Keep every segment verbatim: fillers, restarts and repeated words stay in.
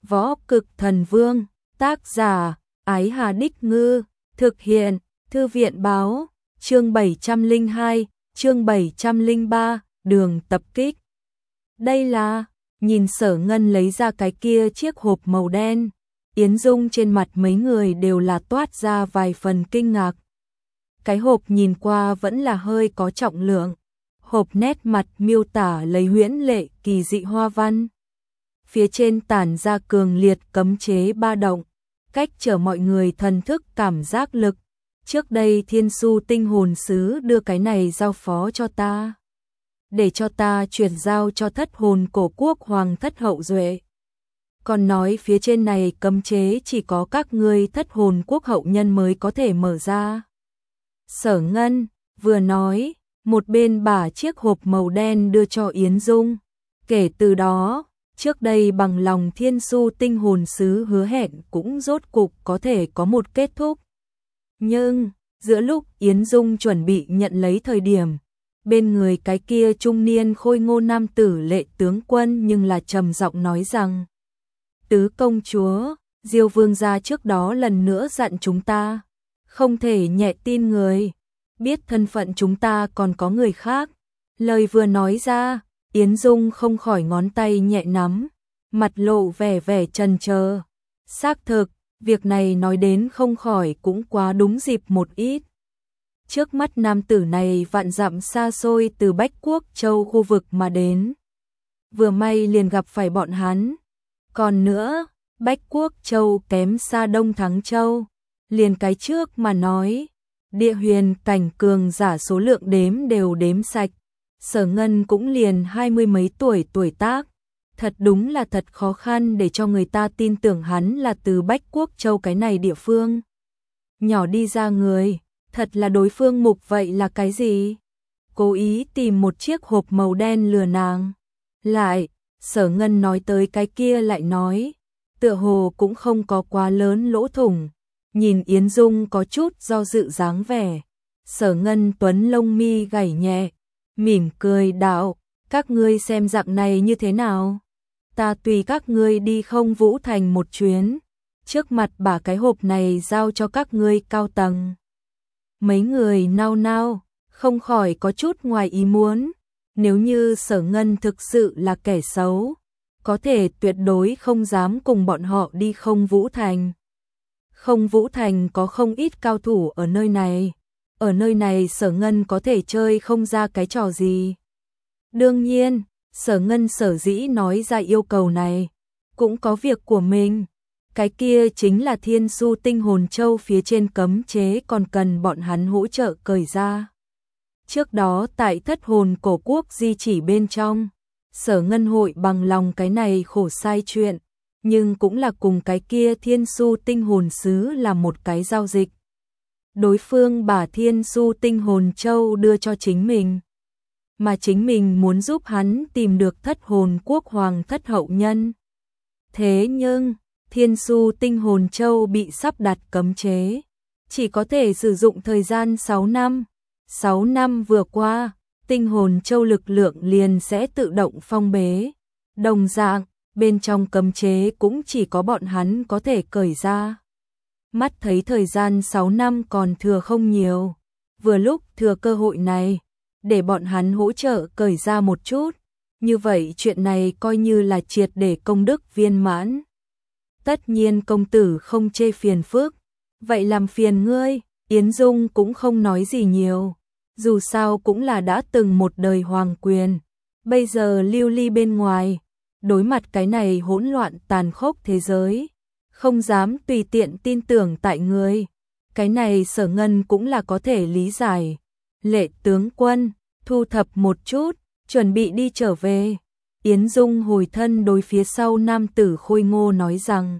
Võ Cực Thần Vương, tác giả, Ái Hà Đích Ngư, thực hiện, Thư viện báo, chương bảy trăm lẻ hai, chương bảy trăm lẻ ba, đường tập kích. Đây là, nhìn Sở Ngân lấy ra cái kia chiếc hộp màu đen, Yến Dung trên mặt mấy người đều là toát ra vài phần kinh ngạc. Cái hộp nhìn qua vẫn là hơi có trọng lượng, hộp nét mặt miêu tả lấy huyễn lệ kỳ dị hoa văn. Phía trên tản ra cường liệt cấm chế ba động, cách trở mọi người thần thức cảm giác lực. Trước đây Thiên Su tinh hồn sứ đưa cái này giao phó cho ta, để cho ta chuyển giao cho thất hồn cổ quốc hoàng thất hậu duệ. Còn nói phía trên này cấm chế chỉ có các ngươi thất hồn quốc hậu nhân mới có thể mở ra. Sở Ngân vừa nói, một bên bả chiếc hộp màu đen đưa cho Yến Dung. Kể từ đó, trước đây bằng lòng Thiên Su tinh hồn sứ hứa hẹn cũng rốt cục có thể có một kết thúc. Nhưng, giữa lúc Yến Dung chuẩn bị nhận lấy thời điểm, bên người cái kia trung niên khôi ngô nam tử Lệ tướng quân nhưng là trầm giọng nói rằng: Tứ công chúa, Diêu vương gia trước đó lần nữa dặn chúng ta, không thể nhẹ tin người, biết thân phận chúng ta còn có người khác. Lời vừa nói ra, Yến Dung không khỏi ngón tay nhẹ nắm, mặt lộ vẻ vẻ chần chờ. Xác thực, việc này nói đến không khỏi cũng quá đúng dịp một ít. Trước mắt nam tử này vạn dặm xa xôi từ Bách Quốc Châu khu vực mà đến, vừa may liền gặp phải bọn hắn. Còn nữa, Bách Quốc Châu kém xa Đông Thắng Châu, liền cái trước mà nói, địa huyền cảnh cường giả số lượng đếm đều đếm sạch. Sở Ngân cũng liền hai mươi mấy tuổi tuổi tác, thật đúng là thật khó khăn để cho người ta tin tưởng hắn là từ Bách Quốc Châu cái này địa phương nhỏ đi ra người. Thật là đối phương mục vậy là cái gì? Cố ý tìm một chiếc hộp màu đen lừa nàng. Lại, Sở Ngân nói tới cái kia lại nói, tựa hồ cũng không có quá lớn lỗ thủng. Nhìn Yến Dung có chút do dự dáng vẻ, Sở Ngân tuấn lông mi gảy nhẹ, mỉm cười đạo: các ngươi xem dạng này như thế nào? Ta tùy các ngươi đi Không Vũ Thành một chuyến, trước mặt bả cái hộp này giao cho các ngươi cao tầng. Mấy người nao nao, không khỏi có chút ngoài ý muốn. Nếu như Sở Ngân thực sự là kẻ xấu, có thể tuyệt đối không dám cùng bọn họ đi Không Vũ Thành. Không Vũ Thành có không ít cao thủ ở nơi này, ở nơi này Sở Ngân có thể chơi không ra cái trò gì. Đương nhiên, Sở Ngân sở dĩ nói ra yêu cầu này, cũng có việc của mình. Cái kia chính là Thiên Su tinh hồn châu phía trên cấm chế còn cần bọn hắn hỗ trợ cởi ra. Trước đó tại thất hồn cổ quốc di chỉ bên trong, Sở Ngân hội bằng lòng cái này khổ sai chuyện, nhưng cũng là cùng cái kia Thiên Su tinh hồn sứ là một cái giao dịch. Đối phương bả Thiên Su tinh hồn châu đưa cho chính mình, mà chính mình muốn giúp hắn tìm được thất hồn quốc hoàng thất hậu nhân. Thế nhưng, Thiên Su tinh hồn châu bị sắp đặt cấm chế, chỉ có thể sử dụng thời gian sáu năm. sáu năm vừa qua, tinh hồn châu lực lượng liền sẽ tự động phong bế. Đồng dạng, bên trong cấm chế cũng chỉ có bọn hắn có thể cởi ra. Mắt thấy thời gian sáu năm còn thừa không nhiều, vừa lúc thừa cơ hội này, để bọn hắn hỗ trợ cởi ra một chút. Như vậy chuyện này coi như là triệt để công đức viên mãn. Tất nhiên công tử không chê phiền phức, vậy làm phiền ngươi. Yến Dung cũng không nói gì nhiều, dù sao cũng là đã từng một đời hoàng quyền, bây giờ lưu ly bên ngoài, đối mặt cái này hỗn loạn tàn khốc thế giới, không dám tùy tiện tin tưởng tại ngươi. Cái này Sở Ngân cũng là có thể lý giải. Lệ tướng quân, thu thập một chút, chuẩn bị đi trở về. Yến Dung hồi thân đối phía sau nam tử khôi ngô nói rằng: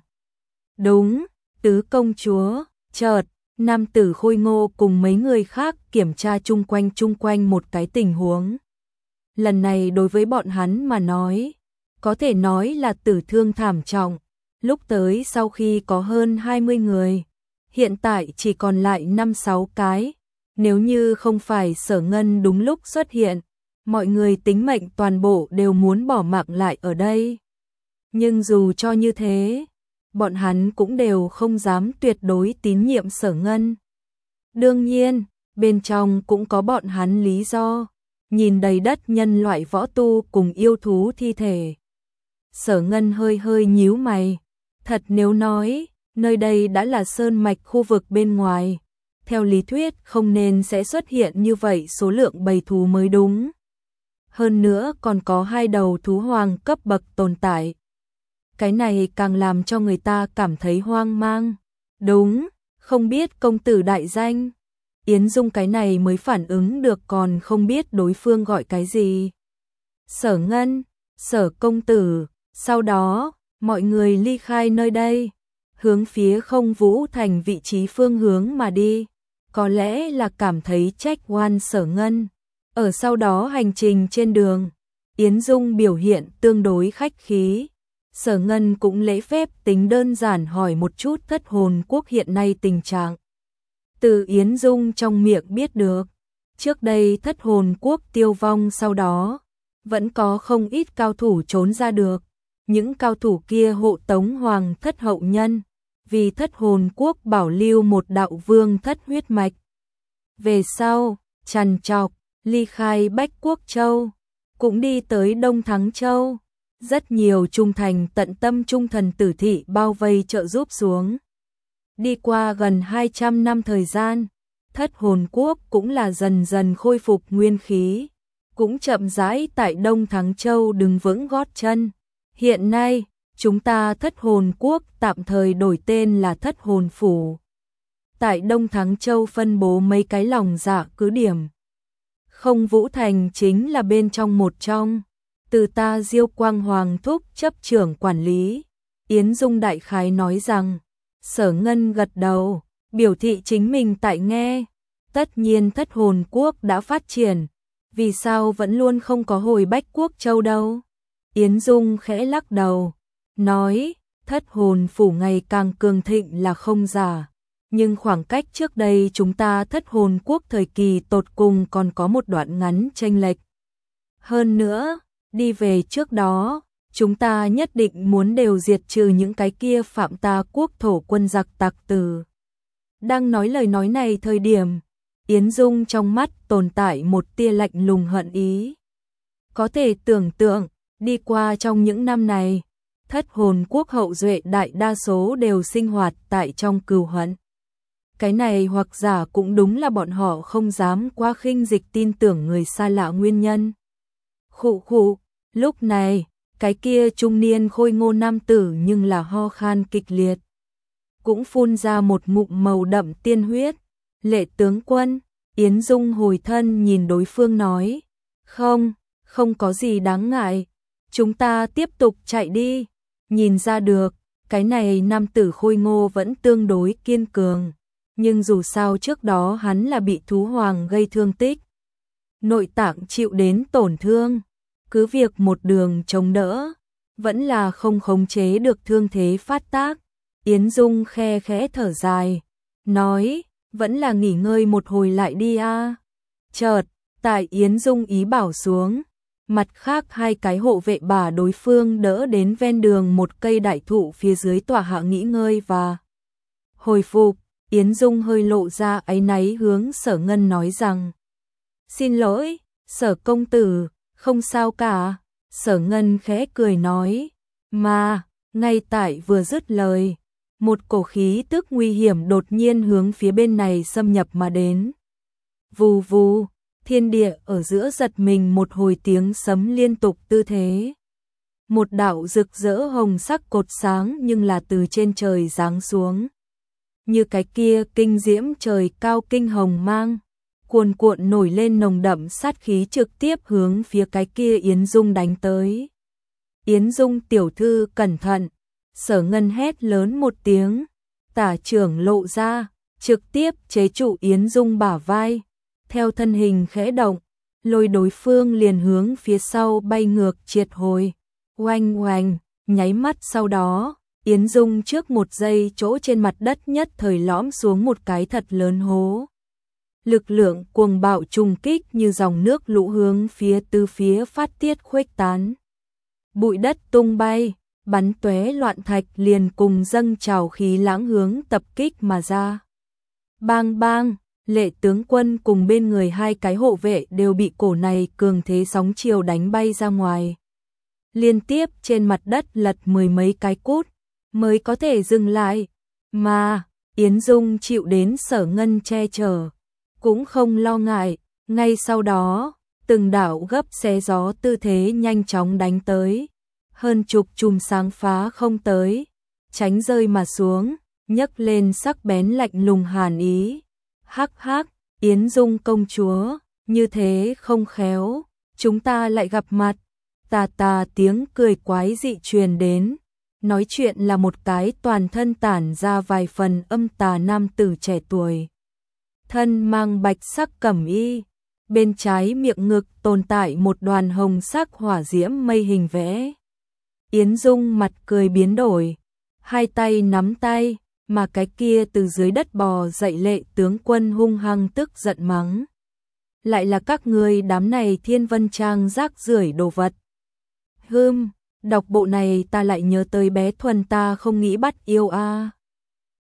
đúng, tứ công chúa. Chợt, nam tử khôi ngô cùng mấy người khác kiểm tra chung quanh chung quanh một cái tình huống. Lần này đối với bọn hắn mà nói, có thể nói là tử thương thảm trọng. Lúc tới sau khi có hơn hai mươi người, hiện tại chỉ còn lại năm sáu cái. Nếu như không phải Sở Ngân đúng lúc xuất hiện, mọi người tính mệnh toàn bộ đều muốn bỏ mạng lại ở đây. Nhưng dù cho như thế, bọn hắn cũng đều không dám tuyệt đối tín nhiệm Sở Ngân. Đương nhiên, bên trong cũng có bọn hắn lý do, nhìn đầy đất nhân loại võ tu cùng yêu thú thi thể. Sở Ngân hơi hơi nhíu mày, thật nếu nói, nơi đây đã là sơn mạch khu vực bên ngoài, theo lý thuyết không nên sẽ xuất hiện như vậy số lượng bầy thú mới đúng. Hơn nữa còn có hai đầu thú hoàng cấp bậc tồn tại. Cái này càng làm cho người ta cảm thấy hoang mang. Đúng, không biết công tử đại danh. Yến Dung cái này mới phản ứng được còn không biết đối phương gọi cái gì. Sở Ngân, Sở công tử, sau đó, mọi người ly khai nơi đây, hướng phía Không Vũ Thành vị trí phương hướng mà đi. Có lẽ là cảm thấy trách oan Sở Ngân. Ở sau đó hành trình trên đường, Yến Dung biểu hiện tương đối khách khí. Sở Ngân cũng lễ phép tính đơn giản hỏi một chút Thất Hồn Quốc hiện nay tình trạng. Từ Yến Dung trong miệng biết được, trước đây Thất Hồn Quốc tiêu vong sau đó, vẫn có không ít cao thủ trốn ra được. Những cao thủ kia hộ tống Hoàng Thất hậu nhân, vì Thất Hồn Quốc bảo lưu một đạo vương thất huyết mạch. Về sau, trằn trọc, ly khai Bách Quốc Châu, cũng đi tới Đông Thắng Châu. Rất nhiều trung thành tận tâm trung thần tử thị bao vây trợ giúp xuống. Đi qua gần hai trăm năm thời gian, Thất Hồn Quốc cũng là dần dần khôi phục nguyên khí, cũng chậm rãi tại Đông Thắng Châu đứng vững gót chân. Hiện nay, chúng ta Thất Hồn Quốc tạm thời đổi tên là Thất Hồn Phủ. Tại Đông Thắng Châu phân bố mấy cái lòng dạ cứ điểm. Không Vũ Thành chính là bên trong một trong, từ ta Diêu Quang Hoàng thúc chấp trưởng quản lý. Yến Dung đại khái nói rằng, Sở Ngân gật đầu, biểu thị chính mình tại nghe. Tất nhiên Thất Hồn Quốc đã phát triển, vì sao vẫn luôn không có hồi Bách Quốc Châu đâu? Yến Dung khẽ lắc đầu, nói, Thất Hồn Phủ ngày càng cường thịnh là không giả, nhưng khoảng cách trước đây chúng ta Thất Hồn Quốc thời kỳ tột cùng còn có một đoạn ngắn chênh lệch. Hơn nữa, đi về trước đó, chúng ta nhất định muốn đều diệt trừ những cái kia phạm ta quốc thổ quân giặc tặc tử. Đang nói lời nói này thời điểm, Yến Dung trong mắt tồn tại một tia lạnh lùng hận ý. Có thể tưởng tượng, đi qua trong những năm này, Thất Hồn Quốc hậu duệ đại đa số đều sinh hoạt tại trong cừu hận. Cái này hoặc giả cũng đúng là bọn họ không dám quá khinh dịch tin tưởng người xa lạ nguyên nhân. Khụ khụ, lúc này, cái kia trung niên khôi ngô nam tử nhưng là ho khan kịch liệt. Cũng phun ra một ngụm màu đậm tiên huyết. Lệ tướng quân, Yến Dung hồi thân nhìn đối phương nói, không, không có gì đáng ngại, chúng ta tiếp tục chạy đi. Nhìn ra được, cái này nam tử khôi ngô vẫn tương đối kiên cường, nhưng dù sao trước đó hắn là bị thú hoàng gây thương tích. Nội tạng chịu đến tổn thương, cứ việc một đường chống đỡ, vẫn là không khống chế được thương thế phát tác. Yến Dung khe khẽ thở dài, nói, vẫn là nghỉ ngơi một hồi lại đi a. Chợt, tại Yến Dung ý bảo xuống, mặt khác hai cái hộ vệ bà đối phương đỡ đến ven đường một cây đại thụ phía dưới tòa hạ nghỉ ngơi và hồi phục. Yến Dung hơi lộ ra áy náy hướng Sở Ngân nói rằng, xin lỗi, Sở công tử, không sao cả. Sở Ngân khẽ cười nói, mà, ngay tại vừa dứt lời, một cổ khí tức nguy hiểm đột nhiên hướng phía bên này xâm nhập mà đến. Vù vù, thiên địa ở giữa giật mình một hồi tiếng sấm liên tục tư thế. Một đạo rực rỡ hồng sắc cột sáng nhưng là từ trên trời giáng xuống. Như cái kia kinh diễm trời cao kinh hồng mang, cuồn cuộn nổi lên nồng đậm sát khí trực tiếp hướng phía cái kia Yến Dung đánh tới. Yến Dung tiểu thư cẩn thận, Sở Ngân hét lớn một tiếng, tả trưởng lộ ra, trực tiếp chế trụ Yến Dung bả vai, theo thân hình khẽ động, lôi đối phương liền hướng phía sau bay ngược triệt hồi. Oanh oanh, nháy mắt sau đó, Yến Dung trước một giây chỗ trên mặt đất nhất thời lõm xuống một cái thật lớn hố. Lực lượng cuồng bạo trùng kích như dòng nước lũ hướng phía tứ phía phát tiết khuếch tán. Bụi đất tung bay, bắn tóe loạn thạch liền cùng dâng trào khí lãng hướng tập kích mà ra. Bang bang, Lệ tướng quân cùng bên người hai cái hộ vệ đều bị cổ này cường thế sóng chiều đánh bay ra ngoài. Liên tiếp trên mặt đất lật mười mấy cái cút, mới có thể dừng lại, mà Yến Dung chịu đến Sở Ngân che chở, cũng không lo ngại, ngay sau đó, từng đạo gấp xé gió tư thế nhanh chóng đánh tới, hơn chục chùm sáng phá không tới, tránh rơi mà xuống, nhấc lên sắc bén lạnh lùng hàn ý. Hắc hắc, Yến Dung công chúa, như thế không khéo, chúng ta lại gặp mặt. Tà tà tiếng cười quái dị truyền đến, nói chuyện là một cái toàn thân tản ra vài phần âm tà nam tử trẻ tuổi. Thân mang bạch sắc cẩm y, bên trái miệng ngực tồn tại một đoàn hồng sắc hỏa diễm mây hình vẽ. Yến Dung mặt cười biến đổi, hai tay nắm tay, mà cái kia từ dưới đất bò dậy Lệ tướng quân hung hăng tức giận mắng. Lại là các ngươi đám này Thiên Vân Trang rác rưởi đồ vật. Hừm, đọc bộ này ta lại nhớ tới bé Thuần ta không nghĩ bắt yêu a. À.